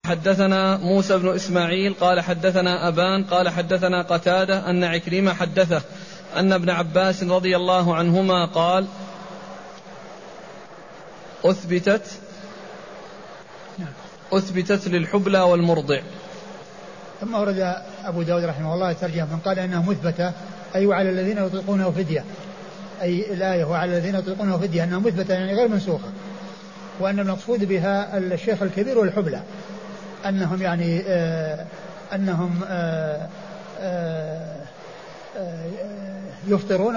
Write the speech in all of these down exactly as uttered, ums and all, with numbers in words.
حدثنا موسى بن إسماعيل قال حدثنا أبان قال حدثنا قتادة أن عكرمة حدثه أن ابن عباس رضي الله عنهما قال أثبتت أثبتت للحبلى والمرضع. ثم ورد أبو داود رحمه الله ترجمة من قال إنها مثبتة أي وعلى الذين يطلقونه فدية، أي الآية وعلى الذين يطلقونه فدية أنها مثبتة يعني غير منسوخة، وأن المقصود بها الشيخ الكبير والحبلى أنهم يعني آه أنهم آه آه آه يفطرون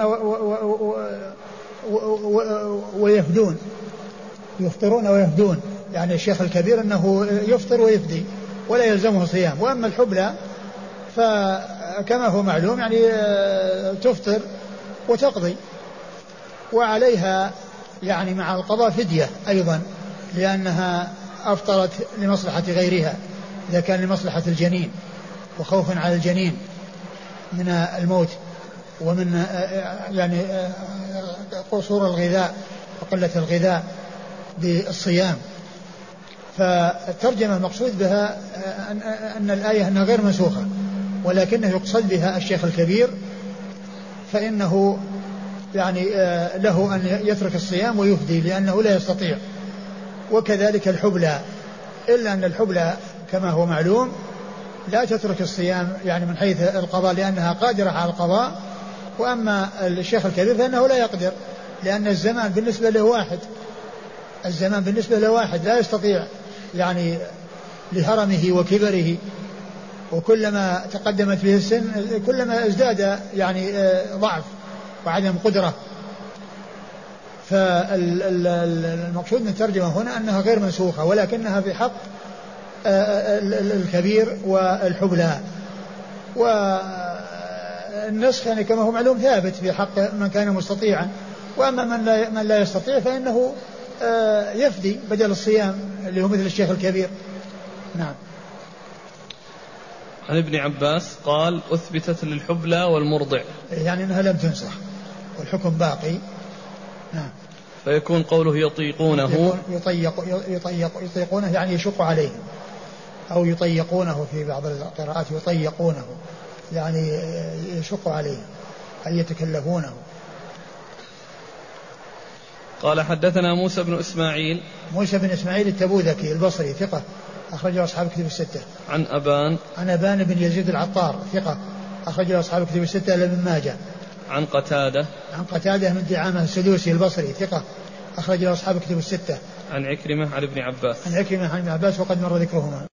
ويفدون يفطرون ويفدون يعني الشيخ الكبير أنه يفطر ويفدي ولا يلزمه صيام، وأما الحبلى فكما هو معلوم يعني تفطر وتقضي وعليها يعني مع القضاء فدية أيضا، لأنها أفطرت لمصلحة غيرها إذا كان لمصلحة الجنين وخوفا على الجنين من الموت ومن يعني قصور الغذاء وقلة الغذاء بالصيام. فالترجمة المقصود بها أن الآية أنها غير منسوخة، ولكنه يقصد بها الشيخ الكبير فإنه يعني له أن يترك الصيام ويفدي لأنه لا يستطيع، وكذلك الحبلى، إلا أن الحبلى كما هو معلوم لا تترك الصيام يعني من حيث القضاء لأنها قادرة على القضاء، وأما الشيخ الكبير فإنه لا يقدر لأن الزمان بالنسبة له واحد، الزمان بالنسبة له واحد لا يستطيع يعني لهرمه وكبره، وكلما تقدمت به السن كلما ازداد يعني ضعف وعدم قدرة. فالمقصود من الترجمة هنا أنها غير منسوخة ولكنها في حق الكبير والحبلى، والنسخ يعني كما هو معلوم ثابت في حق من كان مستطيعا، وأما من لا, من لا يستطيع فإنه يفدي بدل الصيام اللي هو مثل الشيخ الكبير. نعم. عن ابن عباس قال أثبتت للحبلى والمرضع يعني أنها لم تنسخ والحكم باقي. نعم. فيكون قوله يطيقونه يطيق يطيق يطيقونه يعني يشق عليهم، أو يطيقونه في بعض القراءات يطيقونه يعني يشق عليهم أي يتكلفونه. قال حدثنا موسى بن إسماعيل موسى بن إسماعيل التبوذكي البصري ثقة أخرجه أصحاب الكتب الستة. عن أبان عن أبان بن يزيد العطار ثقة أخرجه أصحاب الكتب الستة إلا ابن ماجه. عن قتادة عن قتادة من دعامة السدوسي البصري ثقة أخرجه أصحاب الكتب الستة. عن عكرمة عن ابن عباس عن عكرمة عن ابن عباس وقد مر ذكرهما.